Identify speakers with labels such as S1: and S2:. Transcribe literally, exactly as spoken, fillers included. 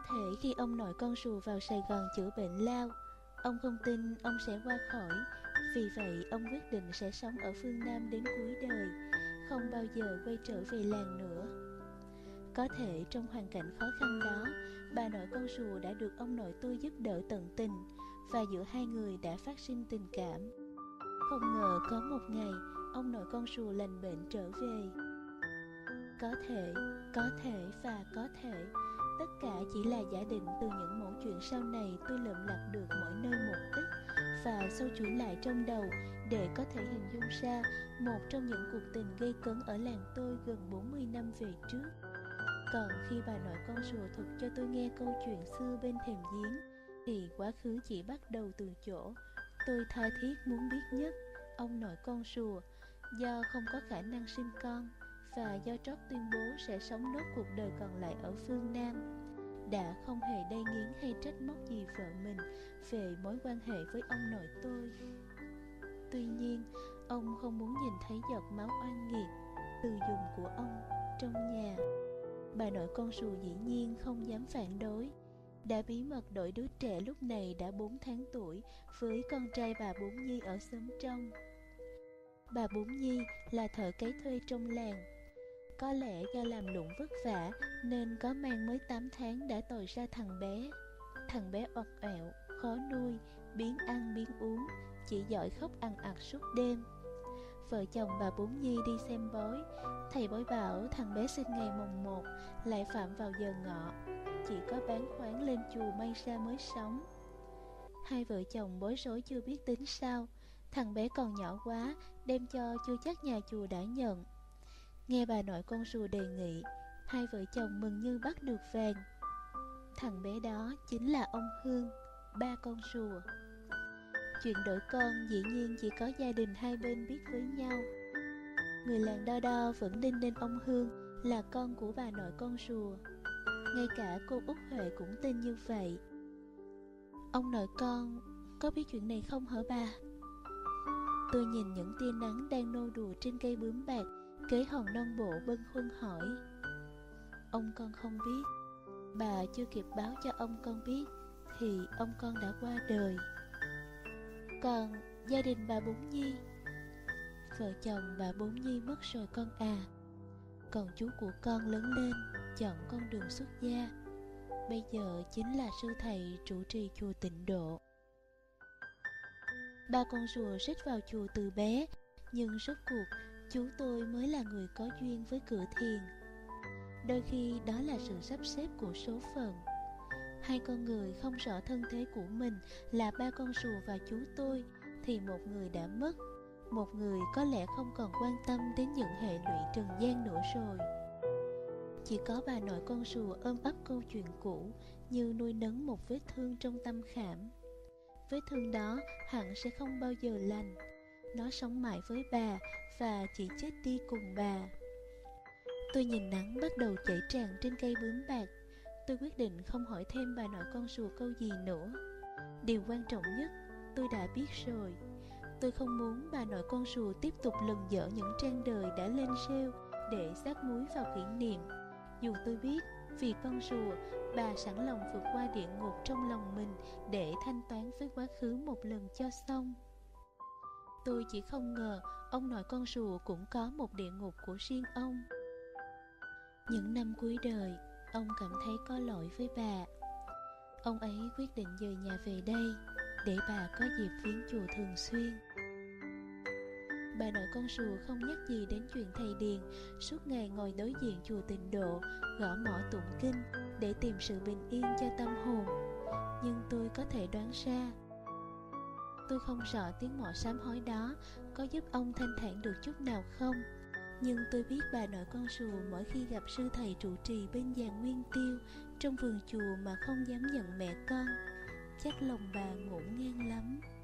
S1: thể khi ông nội con rùa vào Sài Gòn chữa bệnh lao, ông không tin ông sẽ qua khỏi. Vì vậy ông quyết định sẽ sống ở phương Nam đến cuối đời, không bao giờ quay trở về làng nữa. Có thể trong hoàn cảnh khó khăn đó, bà nội con rùa đã được ông nội tôi giúp đỡ tận tình, và giữa hai người đã phát sinh tình cảm. Không ngờ có một ngày, ông nội con rùa lành bệnh trở về. Có thể, có thể và có thể, tất cả chỉ là giả định từ những mẩu chuyện sau này tôi lượm lặt được mỗi nơi một ít, và sâu chuỗi lại trong đầu để có thể hình dung ra một trong những cuộc tình gây cấn ở làng tôi gần bốn mươi năm về trước. Còn khi bà nội con rùa thuật cho tôi nghe câu chuyện xưa bên thềm giếng, thì quá khứ chỉ bắt đầu từ chỗ tôi tha thiết muốn biết nhất. Ông nội con rùa, do không có khả năng sinh con và do trót tuyên bố sẽ sống nốt cuộc đời còn lại ở phương Nam, đã không hề đay nghiến hay trách móc gì vợ mình về mối quan hệ với ông nội tôi. Tuy nhiên, ông không muốn nhìn thấy giọt máu oan nghiệt từ dùng của ông trong nhà. Bà nội con rùa dĩ nhiên không dám phản đối, đã bí mật đổi đứa trẻ lúc này đã bốn tháng tuổi với con trai bà Bốn Nhi ở xóm trong. Bà Bốn Nhi là thợ cấy thuê trong làng. Có lẽ do làm lụng vất vả nên có mang mới tám tháng đã tồi ra thằng bé. Thằng bé oặt ẹo, khó nuôi, biếng ăn biếng uống, chỉ giỏi khóc ằn ặt suốt đêm. Vợ chồng bà Bốn Nhi đi xem bói. Thầy bói bảo thằng bé sinh ngày mồng một, lại phạm vào giờ ngọ, chỉ có bán khoáng lên chùa may ra mới sống. Hai vợ chồng bối rối chưa biết tính sao. Thằng bé còn nhỏ quá, đem cho chưa chắc nhà chùa đã nhận. Nghe bà nội con rùa đề nghị, hai vợ chồng mừng như bắt được vàng. Thằng bé đó chính là ông Hương, ba con rùa. Chuyện đổi con dĩ nhiên chỉ có gia đình hai bên biết với nhau. Người làng Đo Đo vẫn đinh ninh ông Hương là con của bà nội con rùa. Ngay cả cô Út Huệ cũng tin như vậy. Ông nội con có biết chuyện này không hả bà? Tôi nhìn những tia nắng đang nô đùa trên cây bướm bạc kế hòn non bộ bâng khuâng hỏi. Ông con không biết. Bà chưa kịp báo cho ông con biết thì ông con đã qua đời. Còn gia đình bà Bốn Nhi? Vợ chồng bà Bốn Nhi mất rồi con à. Còn chú của con lớn lên chọn con đường xuất gia, bây giờ chính là sư thầy trụ trì chùa Tịnh Độ. Ba con rùa rít vào chùa từ bé, nhưng rốt cuộc chú tôi mới là người có duyên với cửa thiền. Đôi khi đó là sự sắp xếp của số phận. Hai con người không rõ thân thế của mình là ba con rùa và chú tôi, thì một người đã mất, một người có lẽ không còn quan tâm đến những hệ lụy trần gian nữa rồi. Chỉ có bà nội con rùa ôm ấp câu chuyện cũ, như nuôi nấng một vết thương trong tâm khảm. Vết thương đó hẳn sẽ không bao giờ lành. Nó sống mãi với bà và chỉ chết đi cùng bà. Tôi nhìn nắng bắt đầu chảy tràn trên cây bướm bạc. Tôi quyết định không hỏi thêm bà nội con rùa câu gì nữa. Điều quan trọng nhất tôi đã biết rồi. Tôi không muốn bà nội con rùa tiếp tục lần dở những trang đời đã lên rêu để sát muối vào kỷ niệm. Dù tôi biết vì con rùa, bà sẵn lòng vượt qua địa ngục trong lòng mình để thanh toán với quá khứ một lần cho xong. Tôi chỉ không ngờ ông nội con rùa cũng có một địa ngục của riêng ông. Những năm cuối đời, ông cảm thấy có lỗi với bà. Ông ấy quyết định dời nhà về đây để bà có dịp viếng chùa thường xuyên. Bà nội con rùa không nhắc gì đến chuyện thầy Điền suốt ngày ngồi đối diện chùa Tịnh Độ, gõ mõ tụng kinh để tìm sự bình yên cho tâm hồn. Nhưng tôi có thể đoán ra. Tôi không rõ tiếng mõ sám hối đó có giúp ông thanh thản được chút nào không. Nhưng tôi biết bà nội con rùa mỗi khi gặp sư thầy trụ trì bên giàn nguyên tiêu trong vườn chùa mà không dám nhận mẹ con, chắc lòng bà ngổn ngang lắm.